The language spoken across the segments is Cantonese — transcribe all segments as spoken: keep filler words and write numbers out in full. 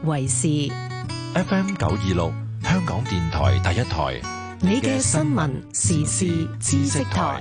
為事。 F M 九二六香港電台第一台， 你嘅新聞時事知識台。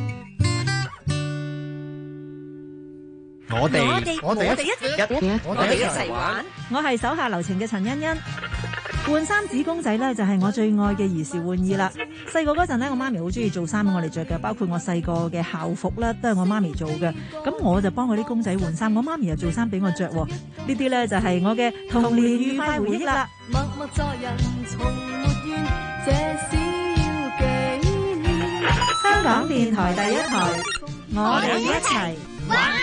我哋我哋我哋一齊我哋一齊玩。 我係手下留情嘅陳欣欣。換衫紙公仔咧就係我最愛嘅兒時玩意啦。細個嗰陣咧，我媽咪好中意做衫俾我哋着嘅，包括我細個嘅校服咧都係我媽咪做嘅。咁我就幫我啲公仔換衫，我媽咪又做衫俾我着。呢啲咧就係我嘅童年愉快回憶啦。默默作人從沒怨，這小紀念。香港電台第一台，我哋一齊玩。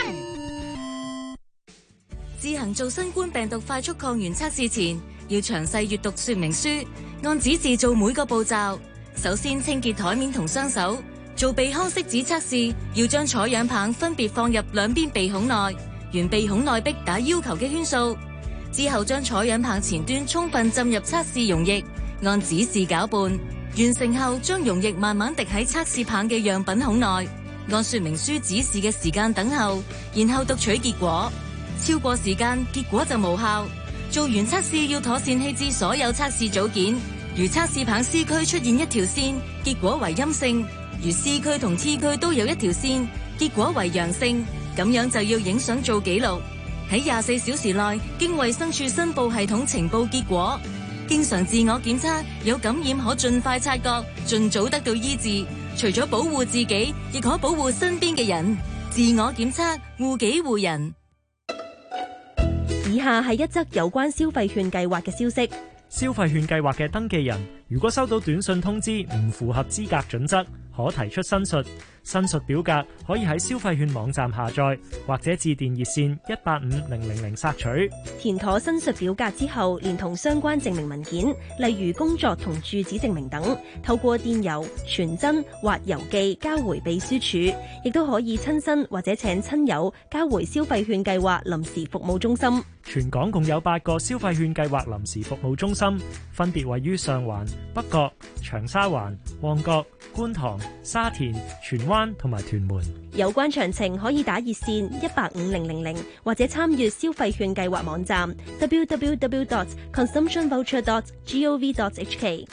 自行做新冠病毒快速抗原測試前，要詳細閱讀說明書，按指示做每個步驟。首先清潔台面同雙手。做鼻腔拭子測試，要將採樣棒分別放入兩邊鼻孔內，沿鼻孔內壁打要求嘅圈數。之後將採樣棒前端充分浸入測試溶液，按指示攪拌。完成後，將溶液慢慢滴喺測試棒嘅樣品孔內，按說明書指示嘅時間等候，然後讀取結果。超過時間，結果就無效。做完測試要妥善棄置所有測試組件。如測試棒 C 區出現一條線，結果為陰性；如 C 區同 T 區都有一條線，結果為陽性。咁樣就要影相做記錄，喺廿四小時內經衛生署申報系統呈報結果。經常自我檢測，有感染可盡快察覺，盡早得到醫治。除咗保護自己，亦可保護身邊嘅人。自我檢測，護己護人。 以下係一則有關消費券計劃嘅消息。 消費券計劃嘅登記人，如果收到短信通知唔符合資格準則，可提出申述。申述表格可以喺消費券網站下載，或者致電熱線一八五零零零索取。 填妥申述表格之後，連同相關證明文件，例如工作同住址證明等，透過電郵、傳真或郵寄交回秘書處，亦都可以親身或者請親友交回消費券計劃臨時服務中心。 全港共有八個消費券計劃臨時服務中心，分別位於上環、北角、長沙灣、旺角、觀塘、沙田、荃灣同埋屯門。 有關詳情可以打熱線一八五零零零，或者參閱消費券計劃網站 double-u double-u double-u dot consumption voucher dot gov dot h k。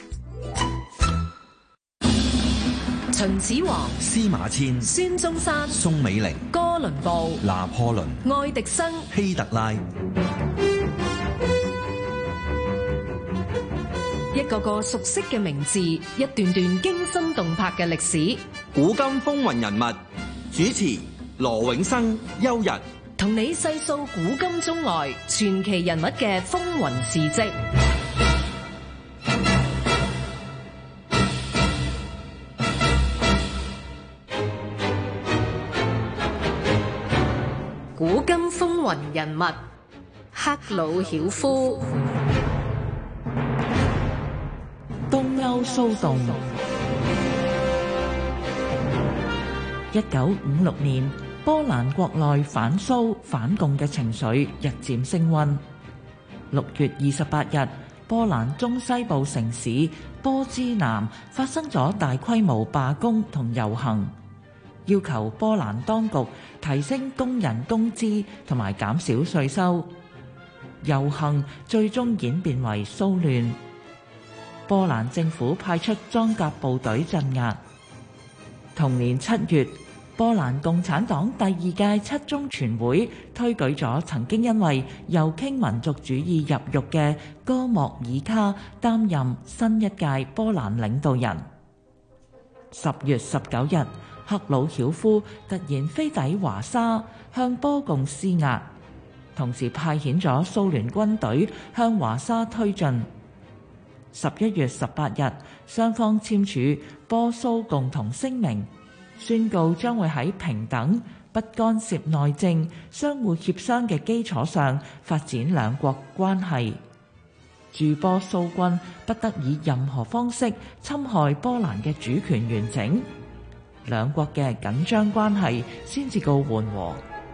秦始皇、 司馬遷、 孫中山、 宋美齡、 哥倫布、 拿破崙、 愛迪生、 希特拉， 一個個熟悉嘅名字，一段段驚心動魄嘅歷史。 古今風雲人物，主持羅永生、邱日， 同你細數古今中外傳奇人物嘅風雲事跡。古今風雲人物，克魯曉夫。 東歐騷動。一九五六年，波蘭國內反蘇反共嘅情緒日漸升溫。六月二十八日，波蘭中西部城市波茲南發生咗大規模罷工同遊行，要求波蘭當局提升工人工資同埋減少稅收。遊行最終演變為騷亂，波蘭政府派出裝甲部隊鎮壓。同年七月，波蘭共產黨第二屆七中全會推舉咗曾經因為右傾民族主義入獄嘅哥莫爾卡擔任新一屆波蘭領導人。十月十九日，赫魯曉夫突然飛抵華沙，向波共施壓，同時派遣咗蘇聯軍隊向華沙推進。十一月十八日，雙方簽署波蘇共同聲明，宣告將會喺平等、不干涉內政、相互協商嘅基礎上發展兩國關係。駐波蘇軍不得以任何方式侵害波蘭嘅主權完整，兩國嘅緊張關係先至告緩和。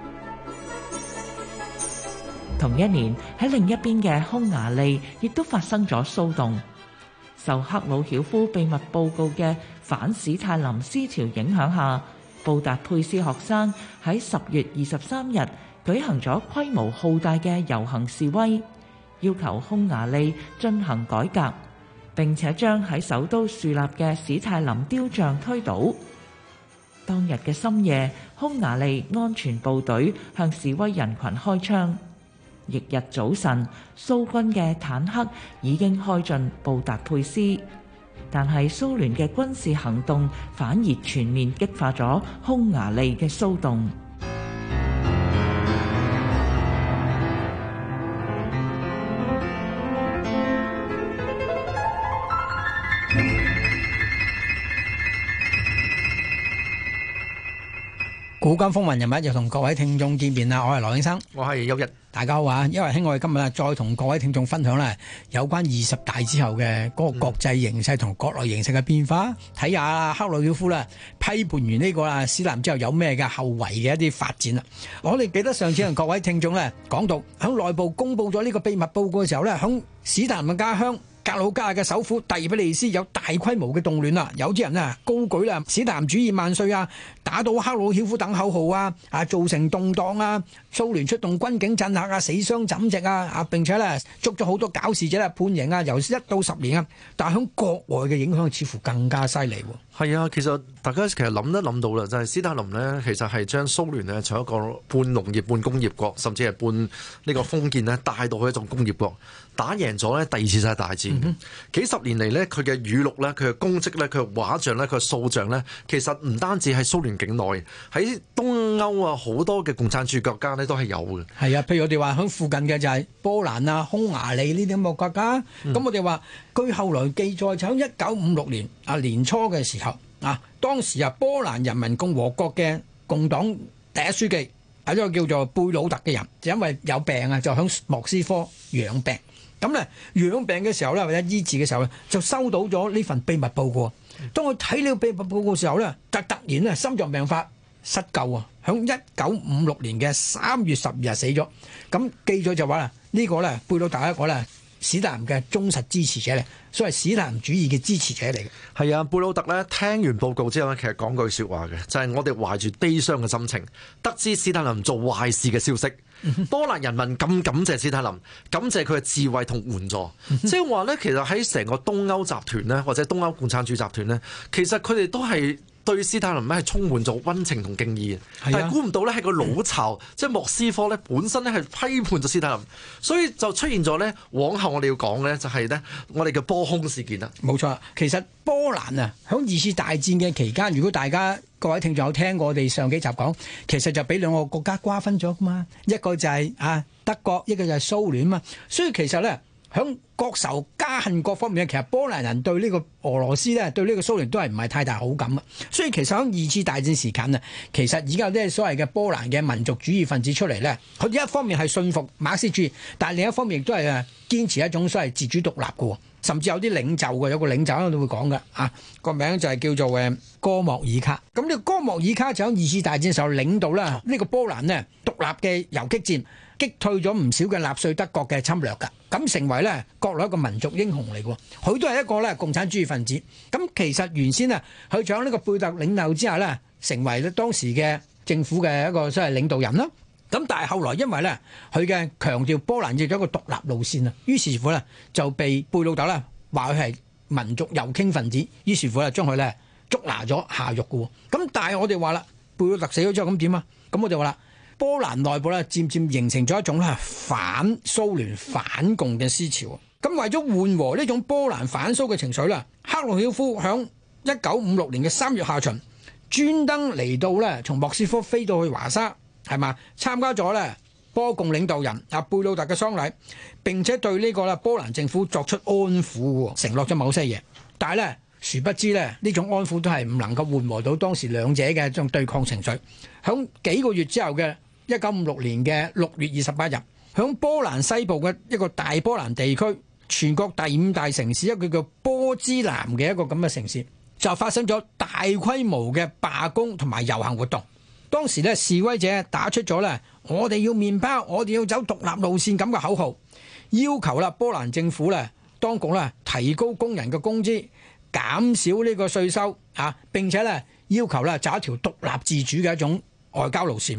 同一年，喺另一邊嘅匈牙利亦都發生咗騷動。受赫魯曉夫秘密報告嘅反史泰林思潮影響下，布達佩斯學生喺十月二十三日舉行咗規模浩大嘅遊行示威， 要求匈牙利進行改革，並且將喺首都樹立嘅史泰林雕像推倒。當日嘅深夜，匈牙利安全部隊向示威人群開槍。翌日早晨，蘇軍嘅坦克已經開進布達佩斯，但係蘇聯嘅軍事行動反而全面激化咗匈牙利嘅騷動。 古今風雲人物又同各位聽眾見面啦，我係羅永生， 我係邱日， 大家好啊！因為兄，我哋今日再同各位聽眾分享咧有關二十大之後嘅嗰個國際形勢同國內形勢嘅變化，睇下克魯曉夫啦批判完呢個啦史太林之後有咩嘅後遺嘅一啲發展啦。我哋記得上次同各位聽眾咧講到，響內部公佈咗呢個秘密報告嘅時候咧，響史太林嘅家鄉格魯吉亞嘅首府第二比利斯有大規模嘅動亂啦，有啲人啊高舉啦史太林主義萬歲啊，打倒克魯曉夫等口號啊，啊造成動盪啊，蘇聯出動軍警鎮壓啊，死傷枕藉啊，啊並且咧捉咗好多搞事者啦判刑啊，由一到十年啊，但係響國外嘅影響似乎更加犀利喎。 係啊，其實大家其實諗都諗到啦，就係史太林呢，其實係將蘇聯呢從一個半農業半工業國，甚至係半呢個封建呢帶到去一種工業國，打贏咗呢第二次世界大戰。嗯、幾十年嚟呢，佢嘅語錄呢，佢嘅功績呢，佢嘅畫像呢，佢嘅塑像呢，其實唔單止喺蘇聯境內，喺東歐啊好多嘅共產主義國家呢都係有嘅。係啊， 譬如我哋話喺附近嘅就係波蘭啊、匈牙利呢啲咁嘅國家。咁、嗯、我哋話據後來記載，就喺一九五六年啊年初嘅時候啊，當時啊波蘭人民共和國嘅共黨第一書記係一個叫做貝魯特嘅人，就因為有病啊，就喺莫斯科養病。咁咧養病嘅時候咧，或者醫治嘅時候咧，就收到咗呢份秘密報告。當佢睇呢個秘密報告嘅時候咧，就突然咧心臟病發失救啊！響一九五六年嘅三月十二日死咗。咁記咗就話啦，呢個咧貝魯特一個咧史太林嘅忠實支持者嚟，所謂史太林主義嘅支持者嚟嘅。 係啊，貝魯特咧聽完報告之後咧，其實講句説話嘅，就係、是、我哋懷住悲傷嘅心情，得知史太林做壞事嘅消息。波蘭人民咁感謝史太林，感謝佢嘅智慧同援助。即係話咧，其實喺成個東歐集團咧，或者東歐共產主義集團咧，其實佢哋都係對史太林咧係充滿咗溫情同敬意。但係估唔到咧，係個老巢，即係莫斯科咧本身咧係批判咗史太林，所以就出現咗咧。往後我哋要講咧，就係咧我哋嘅波匈事件啦。 冇錯，其實波蘭啊，喺二次大戰嘅期間，如果大家各位聽眾有聽過我哋上幾集講，其實就俾兩個國家瓜分咗噶嘛，一個就係啊德國，一個就係蘇聯嘛。所以其實咧，響國仇家恨各方面，其實波蘭人對呢個俄羅斯咧，對呢個蘇聯都係唔係太大好感啊。所以其實響二次大戰時間啊，其實而家有啲所謂嘅波蘭嘅民族主義分子出嚟咧，佢一方面係信服馬克思主義，但係另一方面亦都係啊堅持一種所謂自主獨立嘅。甚至有啲領袖嘅，有個領袖喺度會講嘅，啊個名就係叫做誒哥莫爾卡。咁呢個哥莫爾卡就喺二次大戰嘅時候領導啦，呢個波蘭呢獨立嘅游擊戰，擊退咗唔少嘅納粹德國嘅侵略㗎，咁成為咧國內一個民族英雄嚟嘅。佢都係一個咧共產主義分子。咁其實原先啊，佢喺呢個貝特領導之下咧，成為咧當時嘅政府嘅一個所謂領導人啦。咁但係後來因為咧佢嘅強調波蘭要咗一個獨立路線啊，於是乎咧就被貝魯特咧話佢係民族右傾分子，於是乎咧將佢咧捉拿咗下獄嘅。咁但係我哋話啦，貝魯特死咗之後咁點啊？咁我哋話啦，波蘭內部咧漸漸形成咗一種咧反蘇聯反共嘅思潮。咁為咗緩和呢種波蘭反蘇嘅情緒啦，克魯曉夫響一九五六年嘅三月下旬專登嚟到咧從莫斯科飛到去華沙。係嘛？參加咗咧波共領導人阿貝魯特嘅喪禮，並且對呢個咧波蘭政府作出安撫，承諾咗某些嘢。但係咧，殊不知咧呢種安撫都係唔能夠緩和到當時兩者嘅一種對抗情緒。響幾個月之後嘅一九五六年嘅六月二十八日，響波蘭西部嘅一個大波蘭地區，全國第五大城市一個叫波茲南嘅一個咁嘅城市，就發生咗大規模嘅罷工同埋遊行活動。當時咧示威者打出咗咧，我哋要麵包，我哋要走獨立路線咁嘅口號，要求啦波蘭政府咧當局咧提高工人嘅工資，減少呢個稅收啊，並且咧要求咧走一條獨立自主嘅一種外交路線。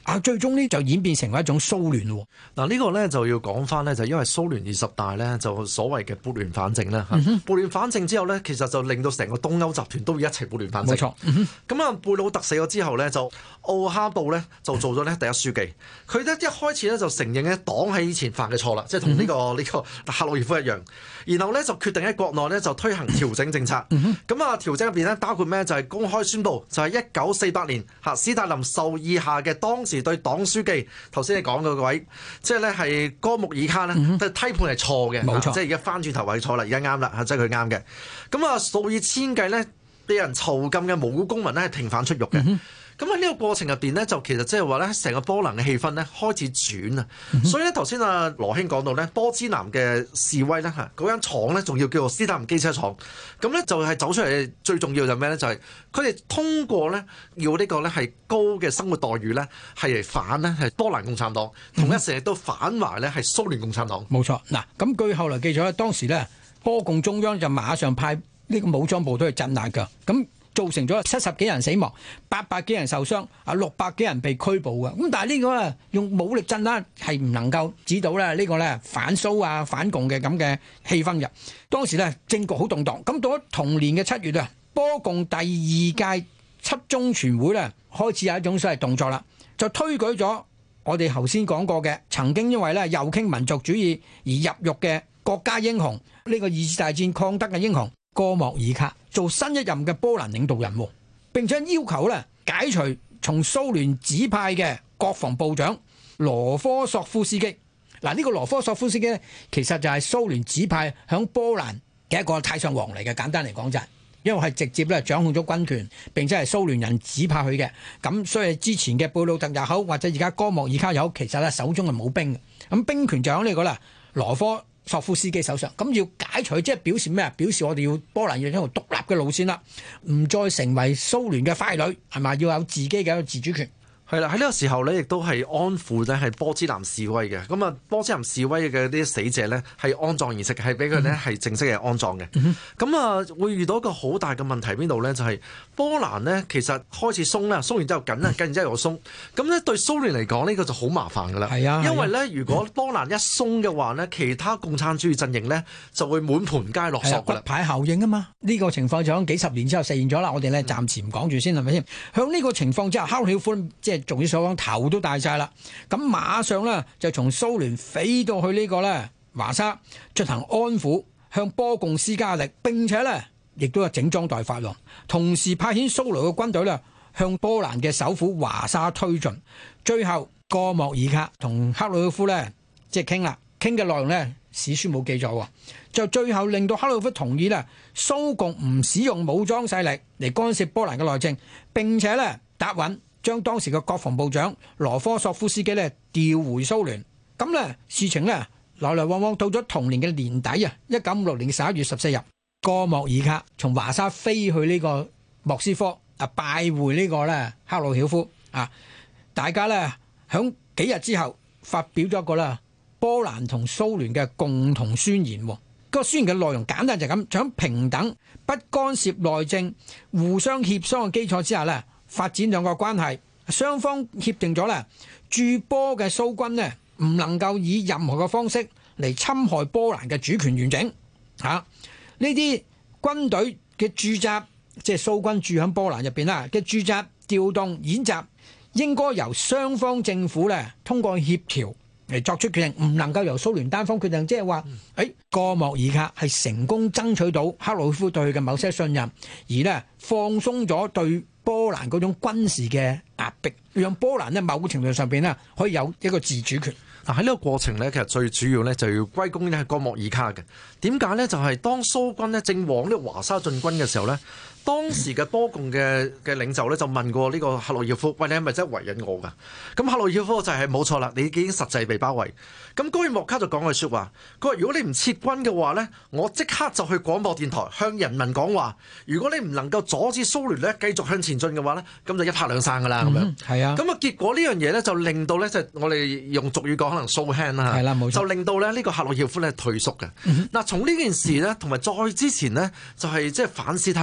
啊，最終呢就演變成為一種騷亂喎。 嗱呢個咧就要講翻咧，就因為蘇聯二十大咧就所謂嘅撥亂反正啦嚇， 嗯、 撥亂反正之後咧，其實就令到成個東歐集團都要一齊撥亂反正。 冇錯。 咁啊貝魯特死咗之後咧，就奧哈布咧就做咗咧第一書記。佢咧一開始咧就承認咧黨喺以前犯嘅錯啦，即係同呢個呢、呢個赫魯曉夫一樣。然後咧就決定喺國內咧就推行調整政策。咁啊調整入邊咧包括咩？就係、是、公開宣佈，就係一九四八年嚇斯大林授意下嘅當時對黨書記頭先你講嘅嗰位，即係咧係哥穆爾卡咧，嗯、批判係錯嘅，冇錯，即係而家翻轉頭話係錯啦，而家啱啦嚇，即係佢啱嘅。咁啊數以千計咧被人囚禁嘅無辜公民咧係停返出獄嘅。嗯咁喺呢個過程入邊咧，就其實即係話咧，成個波蘭嘅氣氛咧開始轉啊！嗯、所以咧，頭先阿羅兄講到咧，波茲南嘅示威咧嚇，嗰間廠咧仲要叫做斯大林機車廠。咁咧就係走出嚟最重要就係咩咧？就係佢哋通過咧要呢個咧係高嘅生活待遇咧，係嚟反咧係波蘭共產黨，同一時亦都反埋咧係蘇聯共產黨。 冇錯，嗱咁據後來記咗咧，當時咧波共中央就馬上派呢個武裝部隊去鎮壓㗎，咁。造成咗七十幾人死亡，八百幾人受傷，啊六百幾人被拘捕嘅。咁但係呢個咧用武力鎮壓係唔能夠指到咧呢個咧反蘇啊反共嘅咁嘅氣氛嘅。當時咧政局好動盪。咁到咗同年嘅七月啊，波共第二屆七中全會咧開始有一種所謂動作啦，就推舉咗我哋頭先講過嘅曾經因為咧右傾民族主義而入獄嘅國家英雄，呢、這個二次大戰抗德嘅英雄哥莫爾卡做新一任嘅波蘭領導人，並且要求咧解除從蘇聯指派嘅國防部長羅科索夫斯基。嗱，呢個羅科索夫斯基咧，其實就係蘇聯指派響波蘭嘅一個太上皇嚟嘅。簡單嚟講就係，因為係直接咧掌控咗軍權，並且係蘇聯人指派佢嘅。咁所以之前嘅貝魯特也好，或者而家哥莫爾卡也好，其實咧手中係冇兵嘅。咁兵權就喺呢個啦羅科索夫斯基手上，咁要解除，即係表示咩啊？表示我哋要波蘭要一條獨立嘅路線啦，唔再成為蘇聯嘅傀儡，係咪？要有自己嘅一個自主權。 係啦，喺呢個時候咧，亦都係安撫咧係波茲南示威嘅。咁啊，波茲南示威嘅啲死者咧係安葬儀式，係俾佢咧係正式嘅安葬嘅。咁啊、嗯，會遇到一個好大嘅問題邊度咧？就係、是、波蘭咧，其實開始鬆啦，鬆完之後緊啦，緊完之後又鬆。咁咧對蘇聯嚟講，呢、這個就好麻煩噶啦。係啊，因為咧，如果波蘭一鬆嘅話咧，其他共產主義陣營咧就會滿盤皆落索噶啦。骨牌效應啊嘛，呢、這個情況就喺幾十年之後實現咗啦。我哋咧暫時唔講住先，係咪先？響呢個情況之下，赫魯曉夫即係仲要所講頭都大晒啦，咁馬上咧就從蘇聯飛到去呢個咧華沙進行安撫，向波共施加力，並且咧亦都有整裝待發咯。同時派遣蘇聯嘅軍隊咧向波蘭嘅首府華沙推進。最後哥莫爾卡同赫魯曉夫咧即係傾啦，傾嘅內容咧史書冇記載，就最後令到赫魯曉夫同意咧蘇共唔使用武裝勢力嚟干涉波蘭嘅內政，並且咧答允將當時嘅國防部長羅科索夫斯基咧調回蘇聯。咁咧事情咧來來往往到咗同年嘅年底啊，一九五六年十一月十四日，哥莫爾卡從華沙飛去呢個莫斯科啊，拜會呢個咧赫魯曉夫啊。大家咧響幾日之後發表咗一個啦波蘭同蘇聯嘅共同宣言。嗰個宣言嘅內容簡單就係咁，喺平等、不干涉內政、互相協商嘅基礎之下咧，發展兩個關係。雙方協定咗咧，駐波嘅蘇軍呢唔能夠以任何嘅方式嚟侵害波蘭嘅主權完整。嚇、啊，呢啲軍隊嘅駐紮，即係蘇軍駐喺波蘭入邊啦嘅駐紮、調動、演習，應該由雙方政府咧通過協調嚟作出決定，唔能夠由蘇聯單方決定。即係話，誒哥莫爾卡係成功爭取到赫魯曉夫對佢嘅某些信任，而呢放鬆咗對波蘭嗰種軍事嘅壓迫，讓波蘭呢某個程度上邊呢可以有一個自主權。 嗱，喺呢個過程呢，其實最主要呢就要歸功呢係哥莫爾卡嘅。點解呢？就係、是、當蘇軍呢正往呢個華沙進軍嘅時候呢，當時嘅波共嘅嘅領袖呢就問過呢個赫魯曉夫：喂，你係咪真係圍緊我㗎？咁赫魯曉夫就係冇錯啦，你已經實際被包圍。咁哥爾莫卡就講句説話，佢話：如果你唔撤軍嘅話呢，我即刻就去廣播電台向人民講話。如果你唔能夠阻止蘇聯呢繼續向前進嘅話呢，咁就一拍兩散㗎啦。咁、嗯、樣係啊。咁啊，結果呢樣嘢呢，就令到呢，即係我哋用俗語講可能 show hand 啦，係啦，冇錯，就令到咧呢個赫魯曉夫咧退縮嘅。嗱、嗯，從呢件事呢，同埋再之前呢，就係即係反史泰林呢，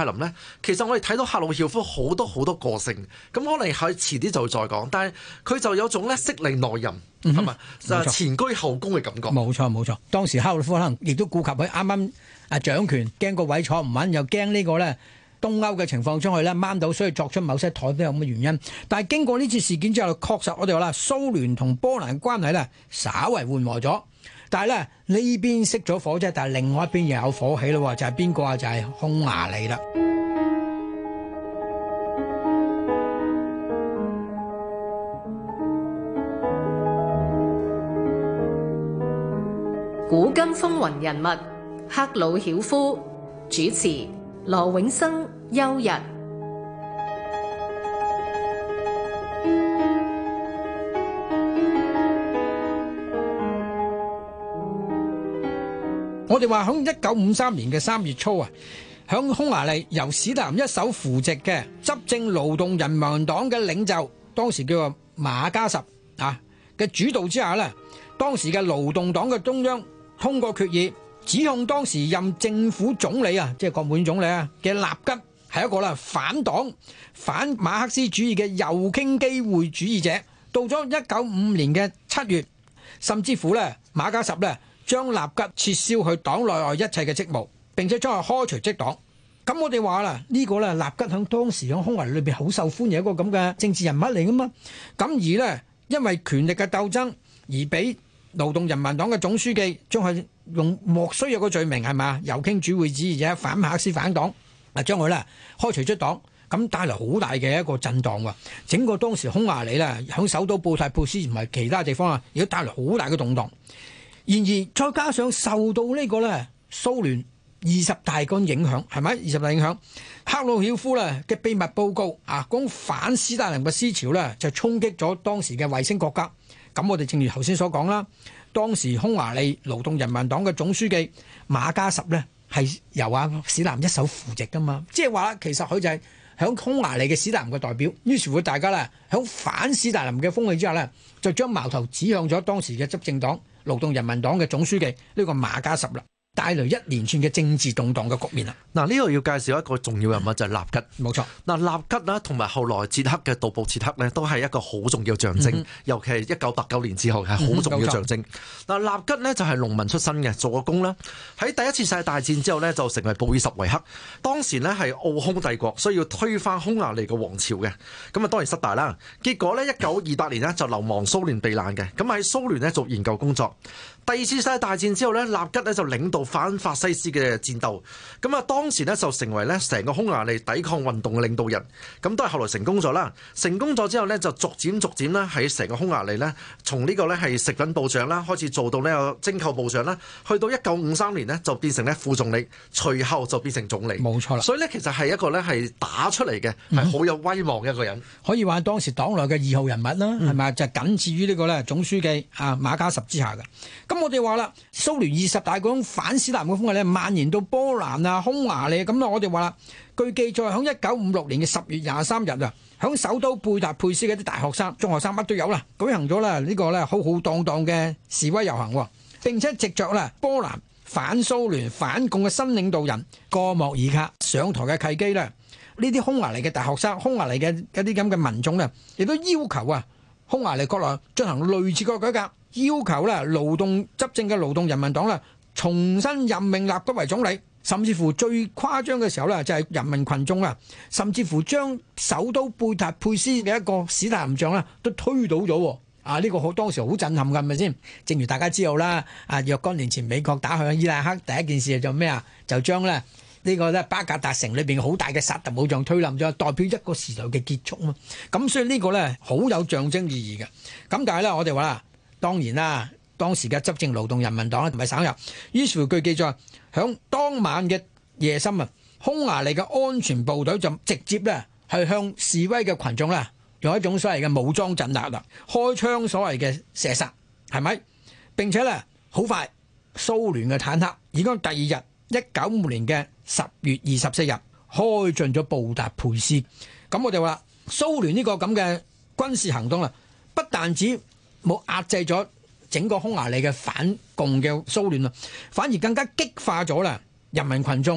其實我哋睇到赫魯曉夫好多好多個性，咁可能係遲啲就會再講，但係佢就有種咧色厲內荏，係咪、嗯？就前居後恭嘅感覺。 冇錯冇錯，當時赫魯曉夫可能亦都顧及佢啱啱啊掌權，驚個位坐唔穩，又驚呢個咧東歐嘅情況將佢咧掹到，所以作出某些妥協咁嘅原因。但係經過呢次事件之後，確實我哋話啦，蘇聯同波蘭關係咧稍為緩和咗。但係咧呢邊熄咗火啫，但係另外一邊又有火起咯，就係邊個啊？就係、是、匈牙利啦。 古今風雲人物，赫魯曉夫，主持羅永生、邱日。 我哋話喺一九五三年嘅三月初啊，喺匈牙利由史達林一手扶植嘅執政勞動人民黨嘅領袖，當時叫做馬加什啊嘅主導之下呢，當時嘅勞動黨嘅中央通過決議，指控當時任政府總理啊，即係國務院總理啊嘅納吉係一個啦反黨、反馬克思主義嘅右傾機會主義者。到咗一九五五年嘅七月，甚至乎呢馬加什呢，將納吉撤銷去黨內外一切嘅職務，並且將佢開除職黨。咁我哋話啦，呢個咧納吉喺當時喺匈牙利裏邊好受歡迎一個咁嘅政治人物嚟噶嘛。咁而呢，因為權力嘅鬥爭而俾勞動人民黨嘅總書記將佢用莫須有個罪名係嘛，右傾主義主義者、反馬克思反黨啊，將佢咧開除出黨。咁帶嚟好大嘅一個震盪喎。整個當時匈牙利咧喺首都布達佩斯唔係其他地方啊，亦都帶嚟好大嘅動盪。然而，再加上受到呢個咧蘇聯二十大嘅影響，係咪二十大影響？赫魯曉夫咧嘅秘密報告啊，講反斯大林嘅思潮咧，就衝擊咗當時嘅衛星國家。咁我哋正如頭先所講啦，當時匈牙利勞動人民黨嘅總書記馬加什咧係由阿史達林一手扶植噶嘛，即係話其實佢就係響匈牙利嘅史達林嘅代表。於是乎大家咧響反史達林嘅風氣之下咧，就將矛頭指向咗當時嘅執政黨勞動人民黨嘅總書記呢個馬加什啦，帶來一連串嘅政治動盪嘅局面啦。 嗱，呢度要介紹一個重要人物就係納吉，冇錯。 嗱，納吉啦，同埋後來捷克嘅杜布切克呢，都係一個好重要象徵，嗯、尤其係一九八九年之後係好重要象徵。嗱、嗯，納吉呢就係農民出身嘅，做過工啦。喺第一次世界大戰之後呢，就成為布爾什維克。當時呢係奧匈帝國需要推翻匈牙利嘅王朝嘅，咁啊當然失敗啦。結果呢，一九二八年呢就流亡蘇聯避難嘅，咁喺蘇聯呢做研究工作。第二次世界大戰之後呢，納吉呢就領導反法西斯嘅戰鬥，咁啊當時呢就成為呢成個匈牙利抵抗運動嘅領導人，咁都係後來成功咗啦。成功咗之後呢，就逐漸逐漸呢喺成個匈牙利呢，從呢個呢係食品部長啦，開始做到呢個徵購部長啦，去到一九五三年呢，就變成呢副總理，隨後就變成總理。 冇錯啦。所以呢，其實係一個呢係打出嚟嘅，係好有威望嘅一個人。嗯、可以話當時黨內嘅二號人物啦，係咪、嗯、就僅次於呢個呢總書記啊馬加什之下嘅。咁我哋話啦，蘇聯二十大嗰種反史達林嘅風氣咧，蔓延到波蘭啊、匈牙利咁啊，我哋話啦，據記載喺一九五六年嘅十月廿三日啊，喺首都貝達佩斯嘅啲大學生、中學生乜都有啦，舉行咗啦呢個咧浩浩蕩蕩嘅示威遊行，並且藉着啦波蘭反蘇聯反共嘅新領導人戈莫爾卡上台嘅契機咧，呢啲匈牙利嘅大學生、匈牙利嘅一啲咁嘅民眾咧，亦都要求啊匈牙利國內進行類似個改革。要求咧勞動執政嘅勞動人民黨咧重新任命納吉為總理，甚至乎最誇張嘅時候咧就係人民群眾啊，甚至乎將首都貝達佩斯嘅一個史達林像咧都推倒咗。啊！呢、這個好當時好震撼㗎，係咪先？正如大家知道啦，啊若干年前美國打向伊拉克，第一件事就咩啊？就將咧呢個咧巴格達城裏邊好大嘅薩特姆像推冧咗，代表一個時代嘅結束嘛。咁所以呢個咧好有象徵意義嘅。咁但係咧，我哋話啦。當然啦，當時嘅執政勞動人民黨咧唔係省油，於是乎據記載，響當晚嘅夜深啊，匈牙利嘅安全部隊就直接咧係向示威嘅群眾咧用一種所謂嘅武裝鎮壓啦，開槍所謂嘅射殺，係咪？並且咧好快，蘇聯嘅坦克已經第二日一九五年嘅十月二十四日開進咗布達佩斯。咁我哋話蘇聯呢個咁嘅軍事行動啦，不但止冇壓制咗整個匈牙利嘅反共嘅騷亂啊，反而更加激化咗啦人民群眾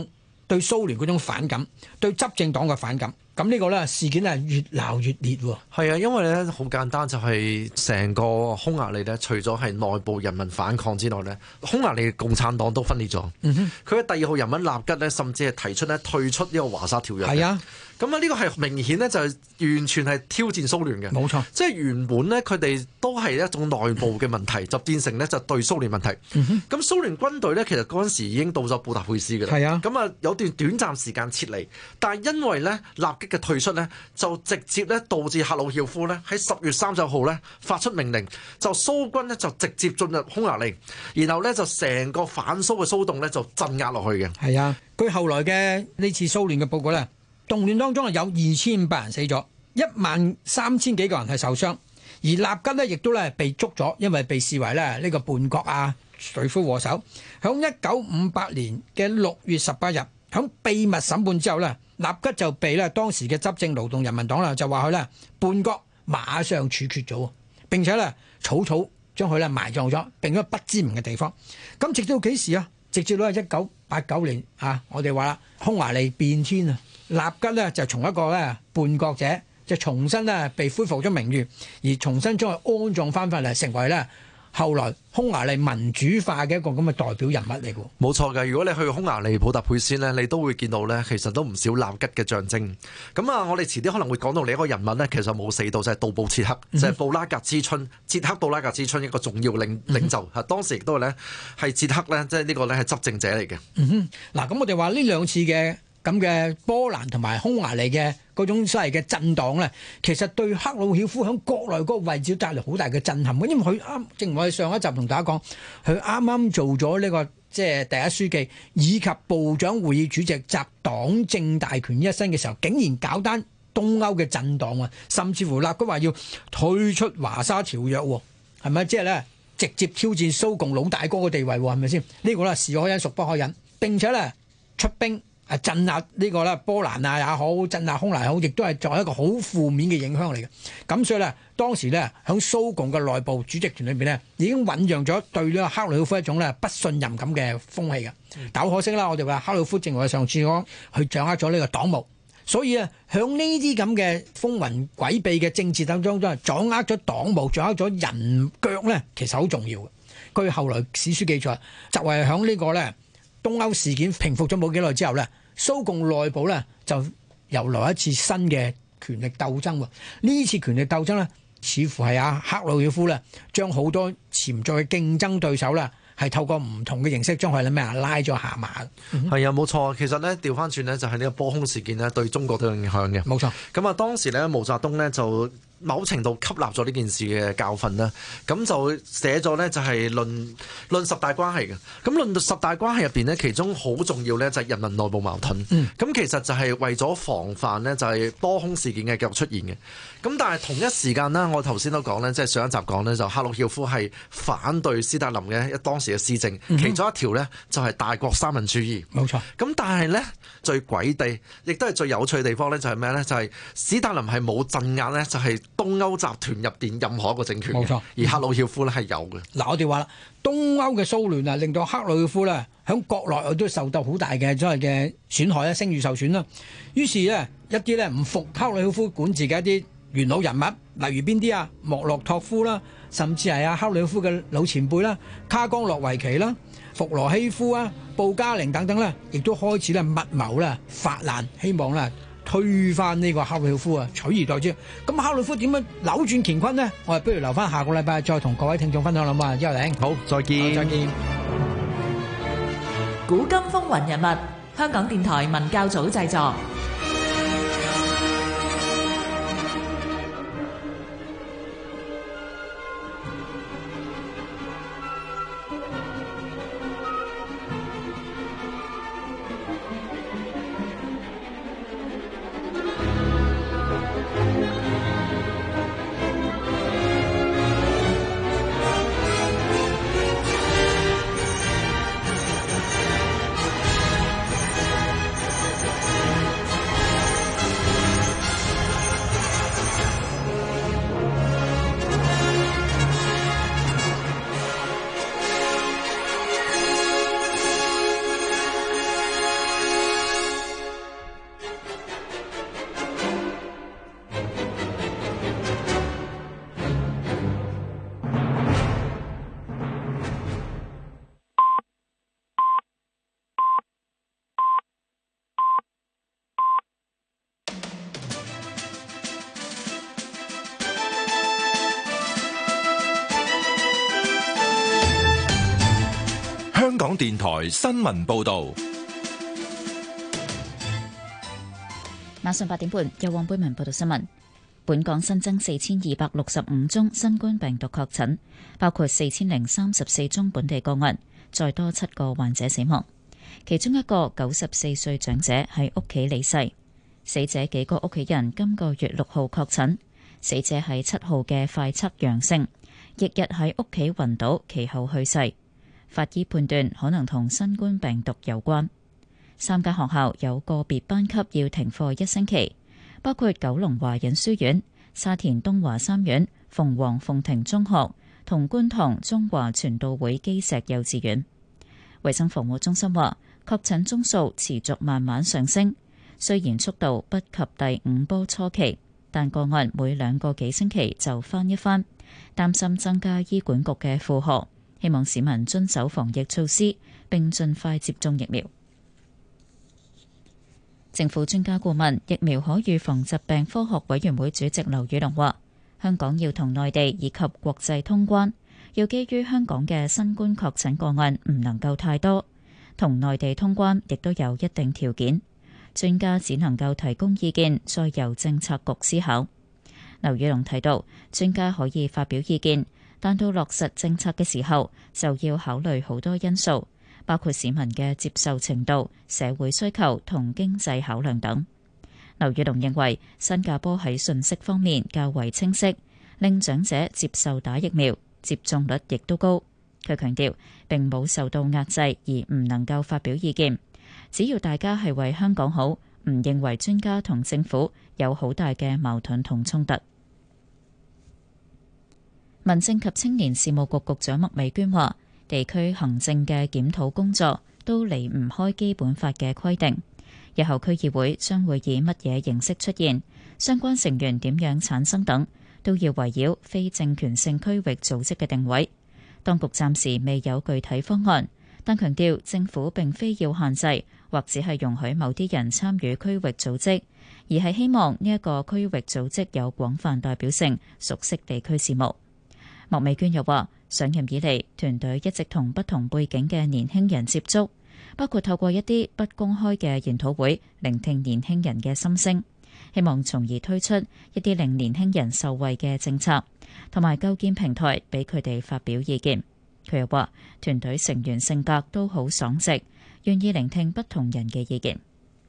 對蘇聯嗰種反感，對執政黨嘅反感。咁呢個咧事件係越鬧越烈喎。 係啊，因為咧好簡單，就係成個匈牙利咧，除咗係內部人民反抗之外咧，匈牙利共產黨都分裂咗。佢嘅、嗯、第二號人物納吉咧，甚至係提出咧退出呢個華沙條約。係啊，咁啊呢個係明顯咧就係完全係挑戰蘇聯嘅。冇錯，即係原本咧佢哋都係一種內部嘅問題，就變成咧就對蘇聯問題。咁、嗯、蘇聯軍隊咧其實嗰陣時已經到咗布達佩斯㗎啦。係啊，咁啊有段短暫時間撤離，但係因為咧納吉嘅退出咧，就直接咧導致赫魯曉夫咧喺十月三十號咧發出命令，就蘇軍咧就直接進入匈牙利，然後咧就成個反蘇嘅騷動咧就鎮壓落去嘅。係啊，據後來嘅呢次蘇聯嘅報告咧，動亂當中係有二千五百人死咗，一萬三千幾個人係受傷，而納吉咧亦都咧被捉咗，因為被視為咧呢個叛國啊罪魁禍首。響一九五八年嘅六月十八日，響秘密審判之後咧，納吉就被咧當時嘅執政勞動人民黨啦，就話佢咧叛國，馬上處決咗，並且咧草草將佢咧埋葬咗，並喺不知名嘅地方。咁直到幾時啊？直至到一九八九年啊，我哋話啦，匈牙利變天啊，納吉咧就從一個咧叛國者，就重新咧被恢復咗名譽，而重新將佢安葬翻返嚟，成為咧後來匈牙利民主化嘅一個咁嘅代表人物嚟嘅。冇錯嘅，如果你去匈牙利布達佩斯呢，你都會見到呢，其實都唔少納吉嘅象徵。咁啊，我哋遲啲可能會講到另一個人物呢，其實冇死到就係、是、杜布切克，嗯、就係、是、布拉格之春，捷克布拉格之春一個重要領領袖。嚇、嗯，當時亦都係呢，係捷克呢，即係呢個呢，係執政者嚟嘅。嗯哼，嗱，咁我哋話呢兩次嘅咁嘅波蘭同埋匈牙利嘅嗰種所謂嘅震盪咧，其實對赫魯曉夫喺國內嗰個位置帶嚟好大嘅震撼嘅，因為佢啱，正如我哋上一集同大家講，佢啱啱做咗呢、這個即係、就是、第一書記以及部長會議主席，集黨政大權一身嘅時候，竟然搞單東歐嘅震盪啊！甚至乎納吉話要退出華沙條約喎，係咪？即係咧直接挑戰蘇共老大哥嘅地位喎，係咪先？呢、這個咧是可忍孰不可忍，並且咧出兵。啊！鎮壓呢個咧波蘭啊也好，鎮壓匈牙利好，亦都係作為一個好負面嘅影響嚟嘅。咁所以咧，當時咧喺蘇共嘅內部主席團裏邊咧，已經醖釀咗對呢個赫魯曉夫一種咧不信任咁嘅風氣嘅。但好可惜啦，我哋話赫魯曉夫正如我上次講，佢掌握咗呢個黨務，所以啊，喺呢啲咁嘅風雲詭秘嘅政治當中，都係掌握咗黨務，掌握咗人腳咧，其實好重要嘅。據後來史書記載，就係喺呢個咧。東歐事件平復咗冇幾耐之後呢，蘇共內部呢就又來一次新嘅權力鬥爭喎。呢次權力鬥爭呢，似乎係阿赫魯曉夫呢將好多潛在嘅競爭對手呢，係透過唔同嘅形式將佢咩啊拉咗下馬。係啊，冇錯。其實呢，調翻轉呢，就係呢個波匈事件呢，對中國都有影響嘅。冇錯。咁啊，當時呢，毛澤東呢就某程度吸納咗呢件事嘅教訓啦，咁就寫咗呢，就係論論十大關係嘅。咁論到十大關係入邊呢，其中好重要呢，就係人民內部矛盾。咁、嗯、其實就係為咗防範呢，就係波匈事件嘅繼續出現嘅。咁但係同一時間呢，我頭先都講呢，即係上一集講呢，就赫魯曉夫係反對斯大林嘅當時嘅施政，嗯、其中一條呢，就係大國三民主義。冇錯。咁但係呢，最詭地，亦都係最有趣嘅地方呢，就係咩呢？就係斯大林係冇鎮壓呢，就係東歐集團入邊任何一個政權嘅。冇錯。而赫魯曉夫呢係有嘅。嗱，我哋話啦，東歐嘅騷亂啊，令到赫魯曉夫呢喺國內都受到好大嘅所謂嘅損害啦，聲譽受損啦。於是呢，一啲呢唔服赫魯曉夫管治嘅一啲元老人物，例如邊啲啊？莫洛托夫啦，甚至係阿赫魯曉夫嘅老前輩啦，卡江諾維奇啦、弗羅希夫啊、布加寧等等咧，亦都開始咧密謀咧發難，希望咧推翻呢個赫魯曉夫啊，取而代之。咁赫魯曉夫點樣扭轉乾坤呢？我哋不如留翻下個禮拜再同各位聽眾分享啦嘛。邱玲，好，再見，再見。 古今風雲人物，香港電台文教組製作。 港電台新聞報道。 晚上八點半，由黃貝文報道新聞。本港新增四千二百六十五宗新冠病毒確診，包括四千零三十四宗本地個案，再多七個患者死亡。其中一個九十四歲長者喺屋企離世。死者幾個屋企人今個月六號確診，死者喺七號嘅快測陽性，翌日喺屋企暈倒，其後去世。法醫判斷可能同新冠病毒有關。三間學校有個別班級要停課一星期，包括九龍華仁書院、沙田東華三院、鳳凰鳳亭中學同觀塘中華傳道會基石幼稚園。衛生防護中心話，確診宗數持續慢慢上升，雖然速度不及第五波初期，但個案每兩個幾星期就翻一番，擔心增加醫管局嘅負荷，希望市民遵守防疫措施並盡快接種疫苗。政府專家顧問、疫苗可預防疾病科學委員會主席劉宇龍話，香港要同內地以及國際通關，要基於香港嘅新冠確診個案唔能夠太多，同內地通關亦都有一定條件。專家只能夠提供意見，再由政策局思考。劉宇龍提到，專家可以發表意見，但到落實政策嘅時候，就要考慮好多因素，包括市民嘅接受程度、社會需求同經濟考量等。劉宇龍認為，新加坡喺信息方面較為清晰，令長者接受打疫苗，接種率亦都高。佢強調，並冇受到壓制而唔能夠發表意見。只要大家係為香港好，唔認為專家同政府有好大嘅矛盾同衝突。民政及青年事務局局長麥美娟話，地區行政嘅檢討工作都離唔開基本法嘅規定。日後區議會將會以乜嘢形式出現，相關成員點樣產生等，都要圍繞非政權性區域組織嘅定位。當局暫時未有具體方案，但強調政府並非要限制或只係容許某啲人參與區域組織，而係希望呢一個區域組織有廣泛代表性，熟悉地區事務。莫美娟又話，上任以嚟，團隊一直同不同背景嘅年輕人接觸，包括透過一啲不公開嘅研討會，聆聽年輕人嘅心聲，希望從而推出一啲令年輕人受惠嘅政策，同埋構建平台俾佢哋發表意見。佢又話，團隊成員性格都好爽直，願意聆聽不同人嘅意見。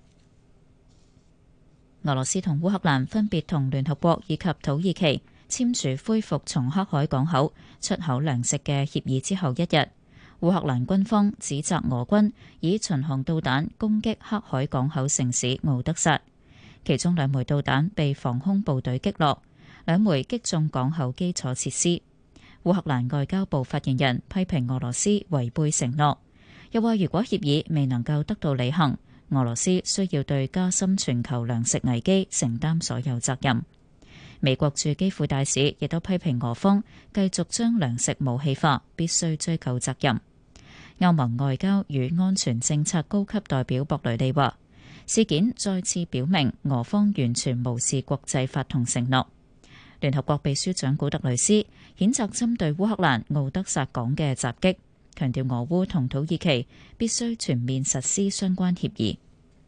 俄羅斯同烏克蘭分別同聯合國以及土耳其簽署恢復從黑海港口出口糧食嘅協議之後一日，烏克蘭軍方指責俄軍以巡航導彈攻擊黑海港口城市敖德薩，其中兩枚導彈被防空部隊擊落，兩枚擊中港口基礎設施。烏克蘭外交部發言人批評俄羅斯違背承諾，又話如果協議未能夠得到履行，俄羅斯需要對加深全球糧食危機承擔所有責任。美國駐基輔大使亦都批評俄方繼續將糧食武器化，必須追究責任。歐盟外交與安全政策高級代表博雷利話，事件再次表明俄方完全無視國際法同承諾。聯合國秘書長古特雷斯譴責針對烏克蘭敖德薩港嘅襲擊，強調俄烏同土耳其必須全面實施相關協議。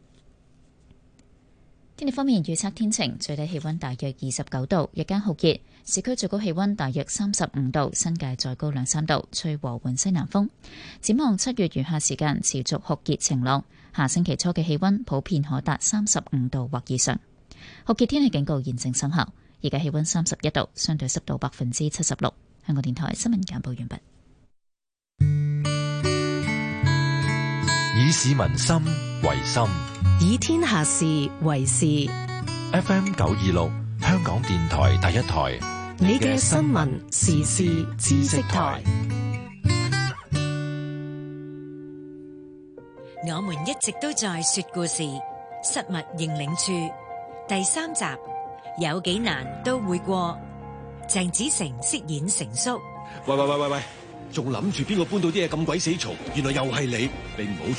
天氣方面預測天晴，最低氣溫大約二十九度，日間酷熱，市區最高氣溫大約三十五度，新界再高兩三度，吹和緩西南風。展望七月餘下時間持續酷熱晴朗，下星期初嘅氣溫普遍可達三十五度或以上。酷熱天氣警告現正生效，而家氣溫三十一度，相對濕度百分之七十六。香港電台新聞簡報完畢。 以市民心為心， 以天下事為事。 F M 九二六，香港電台第一台， 你嘅新聞時事知識台。 我們一直都在說故事，失物認領處第三集，有幾難都會過。鄭子誠飾演成叔。 喂喂喂喂喂，仲諗住邊個搬到啲嘢咁鬼死嘈？原來又係你，你唔好。